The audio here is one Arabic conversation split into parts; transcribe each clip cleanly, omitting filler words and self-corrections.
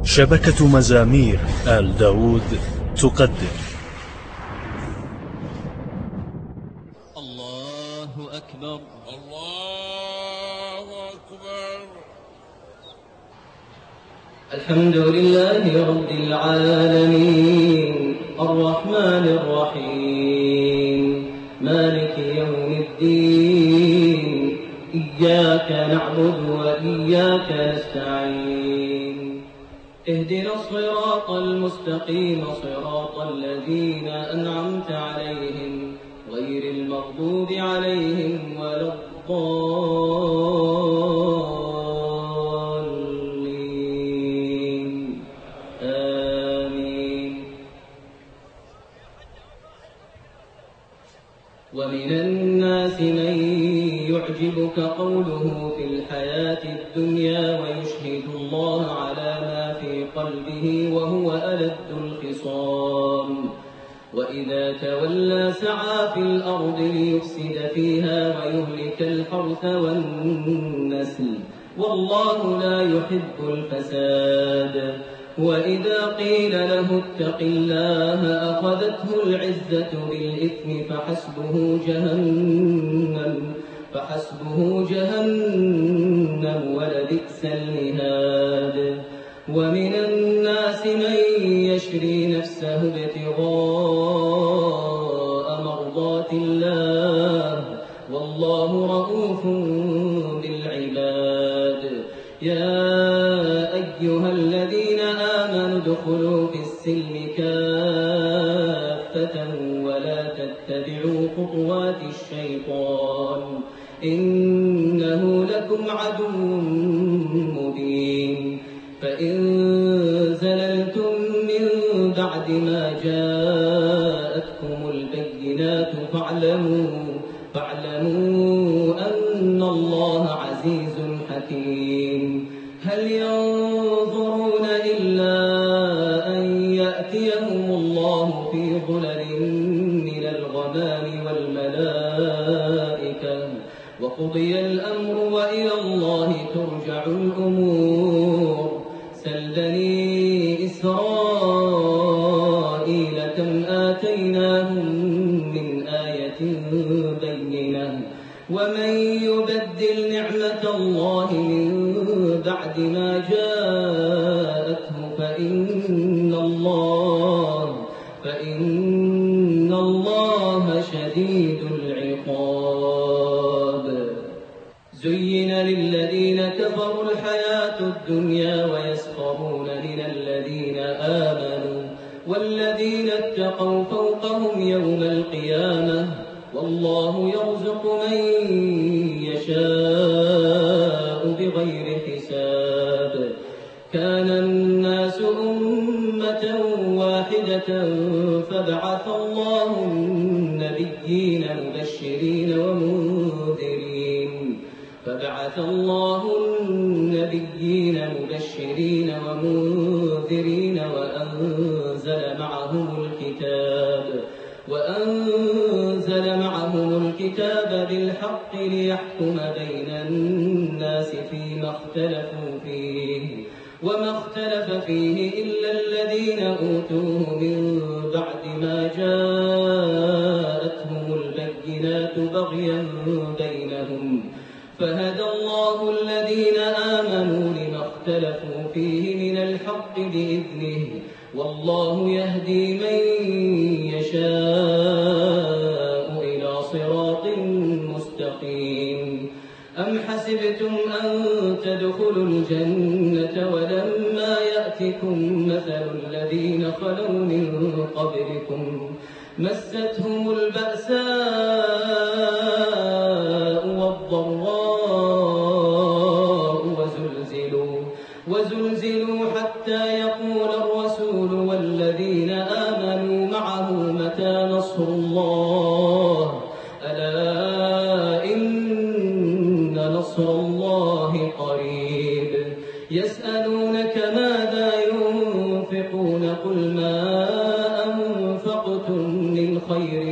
شبكة مزامير آل داود تقدم. الله أكبر الله أكبر. الحمد لله رب العالمين الرحمن الرحيم مالك يوم الدين إياك نعبد وإياك نستعين اهدنا الصراط المستقيم صراط الذين أنعمت عليهم غير المغضوب عليهم ولا الضالين آمين. ومن الناس من يعجبك قوله في الحياة الدنيا ويشهد الله على ما في قلبه وهو ألد الخصام وإذا تولى سعى في الأرض ليفسد فيها ويهلك الحرث والنسل والله لا يحب الفساد. وإذا قيل له اتق الله أخذته العزة بالإثم فحسبه جهنم ولبئس المهاد. ومن الناس من يشري نفسه ابتغاء مرضات الله والله رؤوف بالعباد. يا أيها الذين آمنوا ادخلوا في السلم كافة ولا تتبعوا خطوات الشيطان إنه لكم عدو مبين. فإن زللتم من بعد ما جاءتكم البينات فاعلموا أن الله عزيز حكيم. هل ينظرون إلا أن يأتيهم الله في ظلل من الغمام والملائكة وقضي الأمر وإلى الله ترجع الأمور. سل بني إسرائيل كم آتيناهم من آية بينة ومن يبدل نعمة الله من بعد ما جاءته فإن الله شديد العقاب. زين للذين كفروا الحياة الدنيا ويسخرون من الذين آمنوا والذين اتقوا فوقهم يوم القيامة والله يرزق من يشاء بغير حساب. كان الناس أمة واحدة فبعث الله النبيين مبشرين ومنذرين وأنزل معهم الكتاب بالحق ليحكم بين الناس فيما اختلفوا فيه وما اختلف فيه إلا الذين أوتوه من بعد ما جاءتهم البينات بغيا بينهم فهدى الله الذين آمنوا لما اختلفوا فيه من الحق بإذنه والله يهدي من يشاء إلى صراط مستقيم. أم حسبتم أن تدخلوا الجنة ولما يأتكم مثل الذين خلوا من قبلكم مستهم البأساء والضراء وزلزلوا حتى يقول الرسول والذين آمنوا معه متى نصر الله ألا إن نصر الله قريب. يسألونك ماذا ينفقون قل ما أنفقتم من خير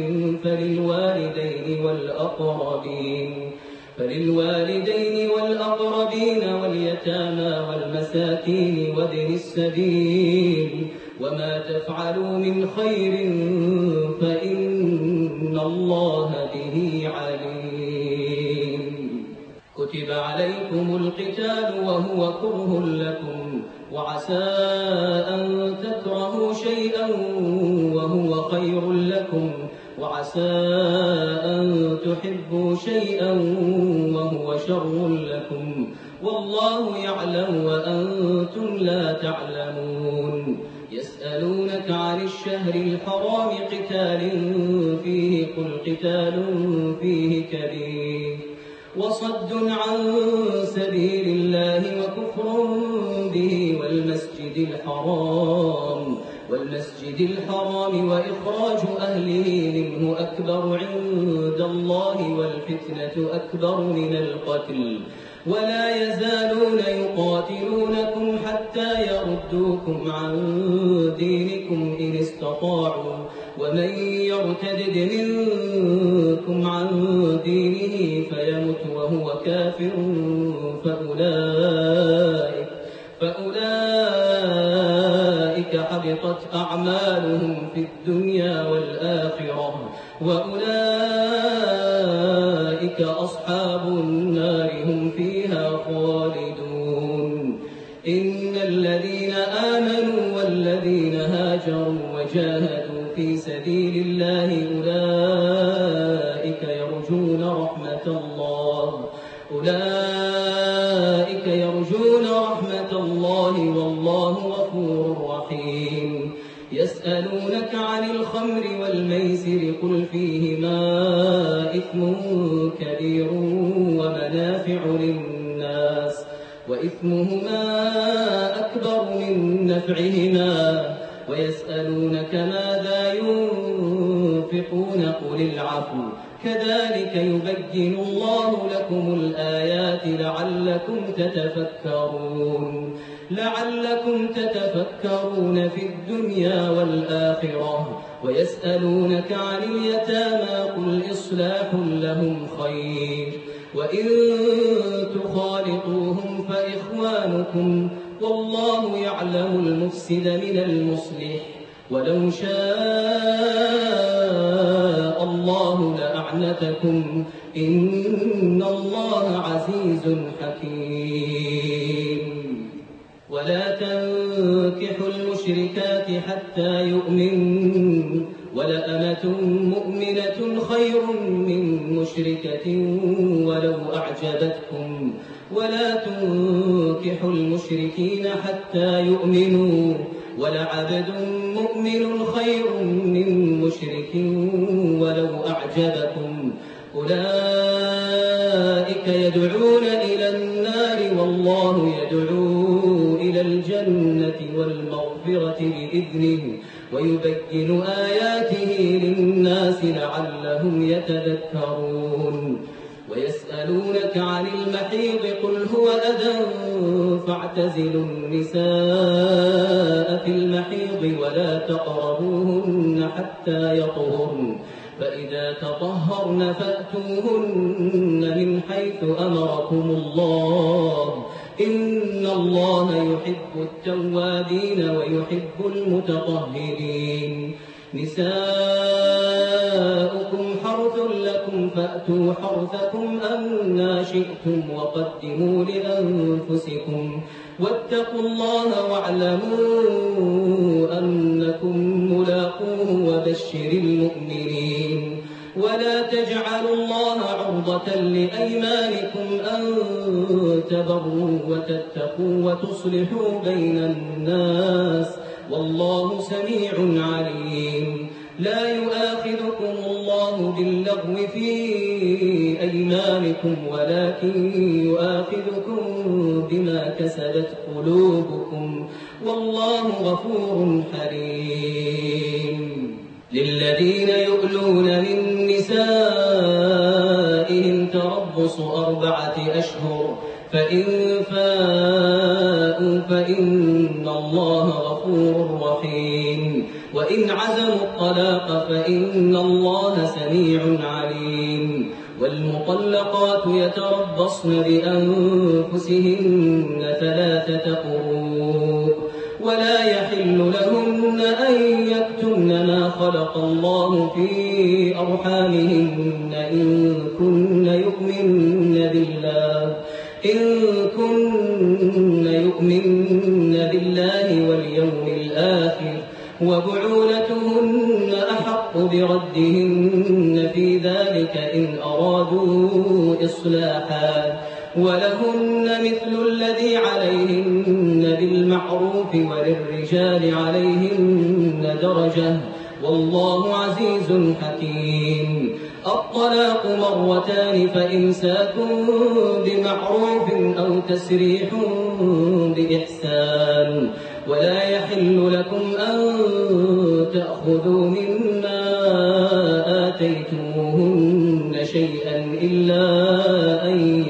فللوالدين والأقربين واليتامى والمساكين والمساكين وابن السبيل وما تفعلوا من خير فإن الله به عليم. كتب عليكم القتال وهو كره لكم وعسى أن تكرهوا شيئا وهو خير لكم وعسى أن تحبوا شيئا وهو شر لكم والله يعلم وأنتم لا تعلمون. يسألونك عن الشهر الحرام قتال فيه قل قتال فيه كبير وصد عن سبيل الله وكفر به والمسجد الحرام وإخراج أهله منه أكبر عند الله والفتنة أكبر من القتل ولا يزالون يقاتلونكم حتى يردوكم عن دينكم إن استطاعوا ومن يرتد منكم عن دينه فيمت وهو كافر فأولئك حبطت أعمالهم في الدنيا والآخرة وأولئك أصحاب النار هم فيها خالدون. إن الذين آمنوا والذين هاجروا وجاهدوا في سبيل الله أولئك يرجون رحمة الله والله غفور رحيم. يسألونك عن الخمر والميسر قل فيهما إثم كبير ومنافع للناس وإثمهما أكبر من نفعهما ويسألونك ماذا ينفقون قل العفو كذلك يبين الله لكم الآيات لعلكم تتفكرون في الدنيا والآخرة. ويسألونك عن اليتامى قل إصلاح لهم خير وإن تخالطوهم فإخوانكم والله يعلم المفسد من المصلح ولو شاء الله لأعنتكم إن الله عزيز حكيم. ولا تنكحوا المشركات حتى يؤمنوا ولأمة مؤمنة خير من مشركة ولو أعجبتكم ولا تنكحوا المشركين حتى يؤمنوا ولعبد مؤمن خير من مشرك ولو أعجبكم أولئك يدعون إلى النار والله يدعو إلى الجنة والمغفرة بإذنه ويبين آياته للناس لعلهم يتذكرون. ويسألونك عن المحيض قل هو أذى فاعتزلوا النساء في المحيض ولا تقربوهن حتى يطهرن فإذا تطهرن فأتوهن من حيث أمركم الله إن الله يحب التوابين ويحب المتطهرين. نساؤكم حرث لكم فأتوا حرثكم أنى شئتم وقدموا لأنفسكم واتقوا الله واعلموا أنكم ملاقوه وبشر المؤمنين. ولا تجعلوا الله عرضة لأيمانكم أن تبروا وتتقوا وتصلحوا بين الناس والله سميع عليم. لا يؤاخذكم الله باللغو في أيمانكم ولكن يؤاخذكم بما كسبت قلوبكم والله غفور حليم. للذين يؤلون من نسائهم تربص 4 أشهر فإن فاءوا فإن الله غفور رحيم وإن عزموا الطلاق فإن الله سميع عليم. والمطلقات يتربصن بأنفسهن 3 قروء ولا يحل لهن أن يكتمن ما خلق الله في أرحامهن إن كن يؤمن بالله واليوم الآخر وبعولتهن أحق بردهن في ذلك إن أرادوا إصلاحا ولهن مثل الذي عليهن بالمعروف وللرجال عليهن درجة والله عزيز حكيم. الطلاق 2 فإمساك بمعروف أو تسريح بإحسان ولا يحل لكم أن تأخذوا مما آتيتموهن شيئا إلا أن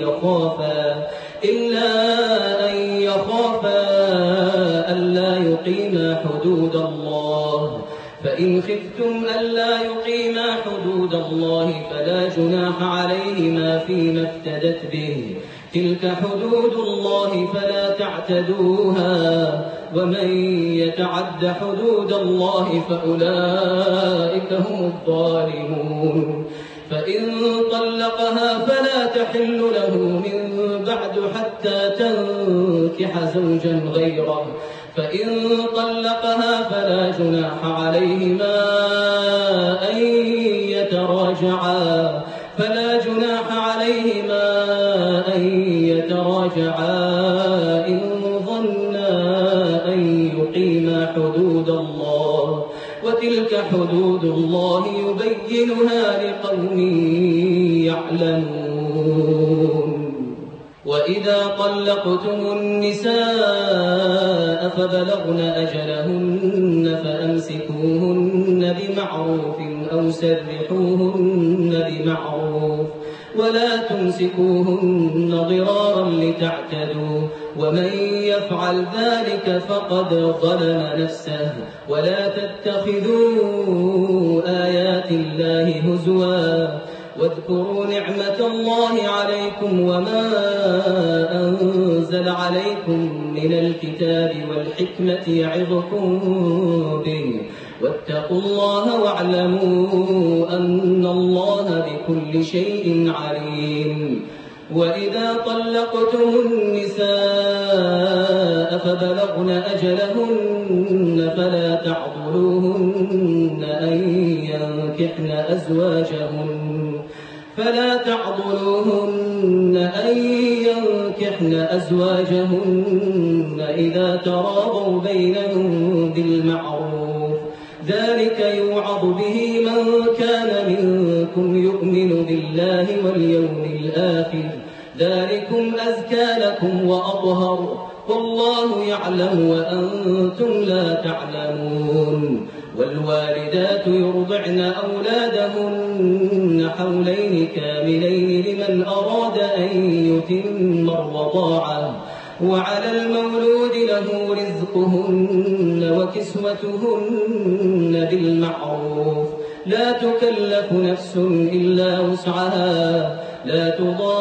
يخافا ألا يقيما حدود الله فإن خفتم ألا يقيما حدود الله فلا جناح عليهما فيما افتدت به تلك حدود الله فلا تعتدوها ومن يتعد حدود الله فأولئك هم الظالمون. فإن طلقها فلا تحل له من بعد حتى تنكح زوجا غيره فإن طلقها فلا جناح عليهما أن يتراجعا إن ظنا أن يقيما حدود الله وتلك حدود الله يبينها لقوم يعلمون. وإذا طلقتم النساء فبلغن أجلهن فأمسكوهن بمعروف أو سرحوهن بمعروف ولا تمسكوهن ضرارا لتعتدوا ومن يفعل ذلك فقد ظلم نفسه. ولا تتخذوا آيات الله هزوا واذكروا نعمة الله عليكم وما أنزل عليكم من الكتاب والحكمة يعظكم به واتقوا الله واعلموا أن الله بكل شيء عليم. وإذا طلقتم النساء فبلغن أجلهن فلا تعضلوهن أن ينكحن أزواجهن إذا تراضوا بينهم بالمعروف ذلك يوعظ به من كان منكم يؤمن بالله واليوم الآخر ذلكم أزكى لكم وأطهر والله يعلم وأنتم لا تعلمون. والوالدات يرضعن أولادهن حولين كاملين لمن أراد أن يتم الرضاعة وعلى المولود له رزقهن وكسوتهن بالمعروف لا تكلف نفس إلا وسعها لا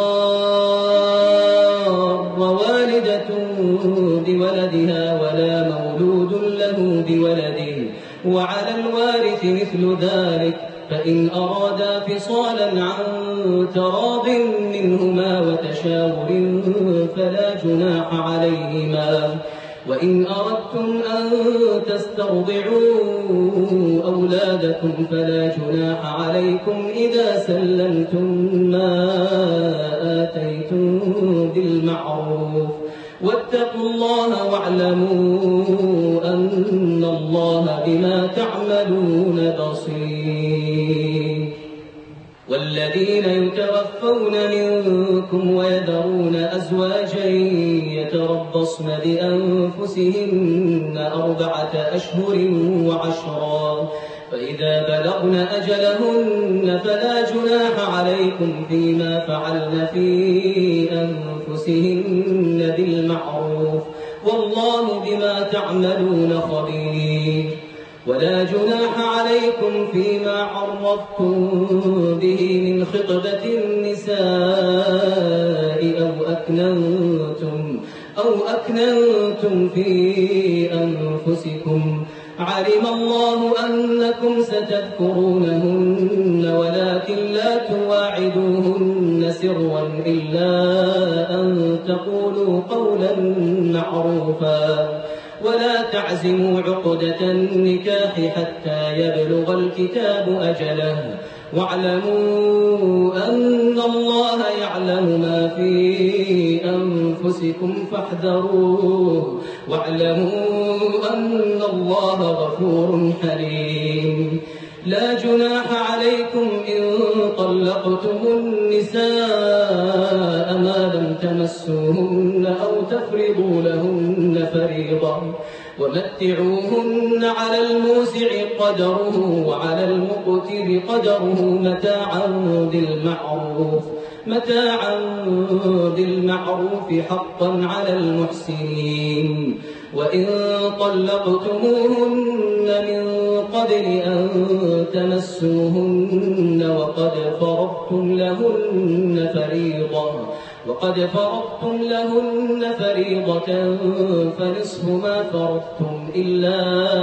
تضار والدة بولدها ولا مولود له بولده وعلى الوارث مثل ذلك فإن أرادا فصالا عن تراض منهما وتشاور فلا جناح عليهما. وإن أردتم أن تسترضعوا أولادكم فلا جناح عليكم إذا سلمتم ما آتيتم بالمعروف واتقوا الله واعلموا أن الله بما تعملون بصير. والذين يتوفون منكم ويذرون أزواجا يتربصن بأنفسهن 4 أشهر وعشرا فإذا بلغن أجلهن فلا جناح عليكم فيما فعلن في أنفسهن بالمعروف والله بما تعملون خبير. ولا جناح عليكم فيما عرضتم به من خطبة النساء أو أكننتم في أنفسكم علم الله أنكم ستذكرونهن ولكن لا تواعدوهن سرا إلا أن تقولوا قولا معروفا ولا تعزموا عقدة النكاح حتى يبلغ الكتاب أجله واعلموا أن الله يعلم ما في أنفسكم فاحذروه واعلموا أن الله غفور حليم لا جناح عليكم إن طلقتم النساء ما لم تمسوهن أو تفرضوا لهن فريضة ومتعوهن على الموسع قدره وعلى المقتر قدره متاعا بالمعروف حقا على المحسنين وإن طلقتموهن من قبل أن تمسوهن وقد فرضتم لهن فريضة فنصف ما فرضتم إلا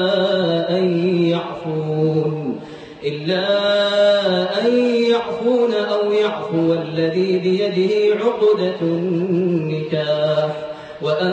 أن يعفون أو يعفو الذي بيده عقدة النكاح وأن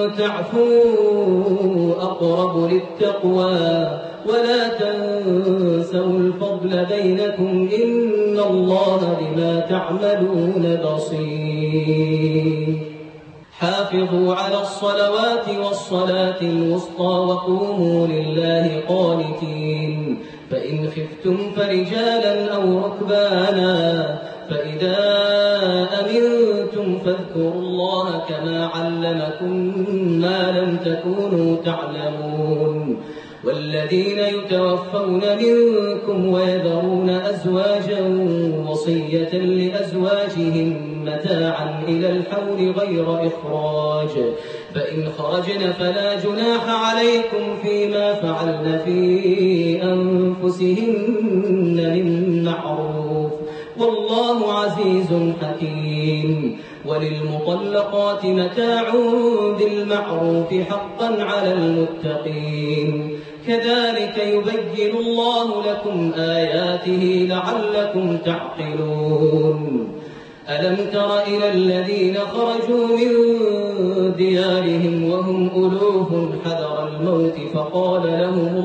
تعفوا أقرب للتقوى ولا تنسوا الفضل بينكم إن الله بما تعملون بصير حافظوا على الصلوات والصلاة الوسطى وقوموا لله قانتين فإن خفتم فرجالا أو ركبانا فإذا أمنتم فاذكروا الله كما علمكم ما لم تكونوا تعلمون والذين يتوفون منكم ويذرون أزواجا وصية لأزواجهم متاعا إلى الحول غير إخراج فإن خرجن فلا جناح عليكم فيما فعلن في أنفسهن من معروف والله عزيز حكيم وللمطلقات متاع بالمعروف حقا على المتقين كذلك يبين الله لكم آياته لعلكم تعقلون ألم تر إلى الذين خرجوا من ديارهم وهم ألوف حذر الموت فقال لهم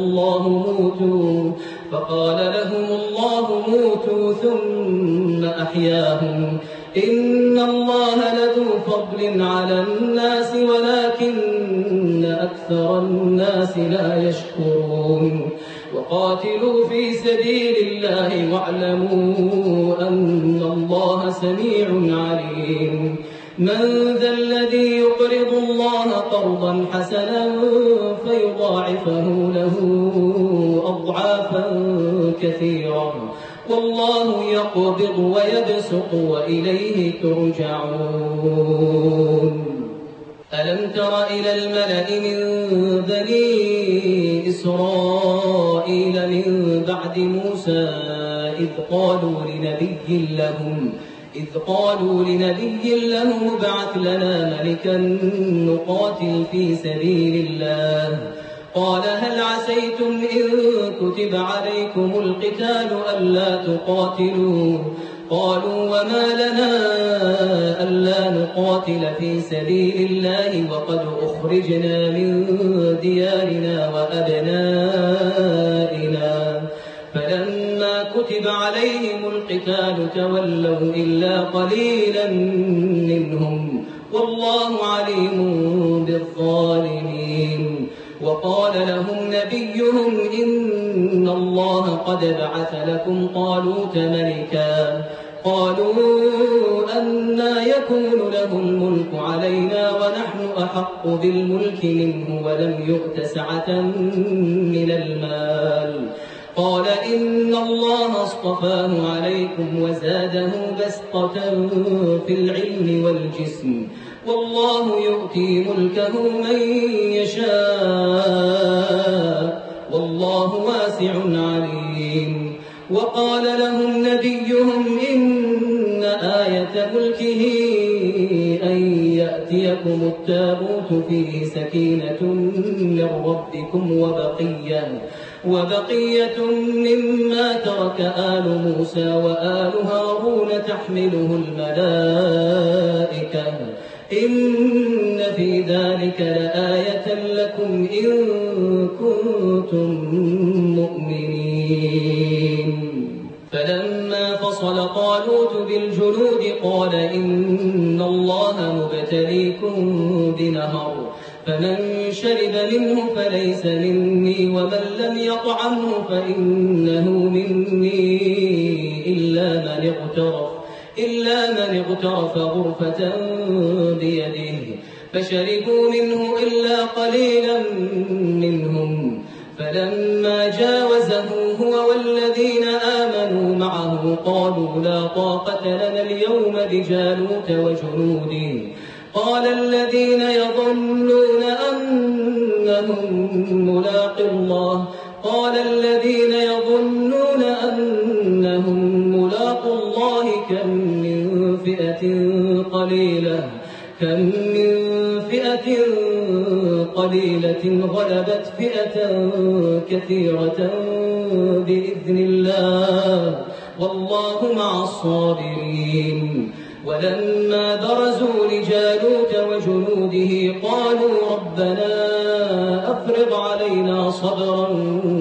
الله موتوا ثم أحياهم إن الله لذو فضل على الناس ولكن أكثر الناس لا يشكرون وقاتلوا في سبيل الله واعلموا أن الله سميع عليم من ذا الذي يقرض الله قرضا حسنا فيضاعفه له أضعافا كثيرا والله يقبض ويبسط وإليه ترجعون ألم تر إلى الملأ من بني إسرائيل من بعد موسى إذ قالوا لنبي لهم ابعث لنا ملكا نقاتل في سبيل الله قال هل عسيتم إن كتب عليكم القتال ألا تقاتلوا قالوا وما لنا ألا نقاتل في سبيل الله وقد أخرجنا من ديارنا وأبنائنا فلما كتب عليهم القتال تولوا إلا قليلا منهم والله عليم بالظالمين وقال لهم نبيهم إن الله قد بعث لكم طالوت ملكا قالوا أنى يكون له الملك علينا ونحن أحق بالملك منه ولم يؤت سعة من المال قال إن الله اصطفاه عليكم وزاده بسطة في العلم والجسم والله يؤتي ملكه من يشاء والله واسع عليم. وقال لهم نبيهم إن آية ملكه أن يأتيكم التابوت فيه سكينة من ربكم وبقية مما ترك آل موسى وآل هارون تحمله الملائكة إن في ذلك لآية لكم إن كنتم مؤمنين. فلما فصل طالوت بالجنود قال إن الله مبتليكم بنهر فمن شرب منه فليس مني ومن لم يطعمه فإنه مني إلا من اغترف غرفة بيده فشربوا منه إلا قليلا منهم. فلما جاوزه هو والذين آمنوا معه قالوا لا طاقة لنا اليوم بجالوت وجنوده. قال الذين يظنون أنهم ملاقو الله كم من فئة قليلة غلبت فئة كثيرة بإذن الله والله مع الصابرين. ولما برزوا لجالوت وجنوده قالوا ربنا أفرغ علينا صبرا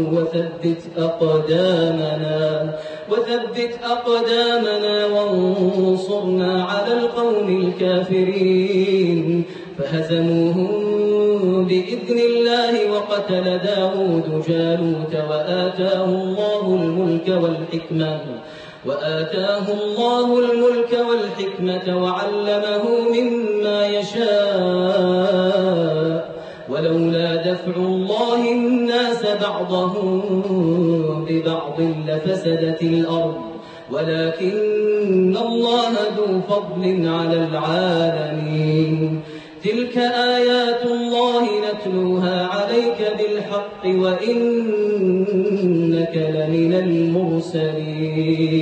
وثبت أقدامنا وانصرنا على القوم الكافرين. فهزموهم بإذن الله وقتل داود جالوت وآتاه الله الملك والحكمة وعلمه مما يشاء ولولا دفع الله الناس بعضهم ببعض لفسدت الأرض ولكن الله ذو فضل على العالمين. تلك آيات الله نتلوها عليك بالحق وإنك لمن المرسلين.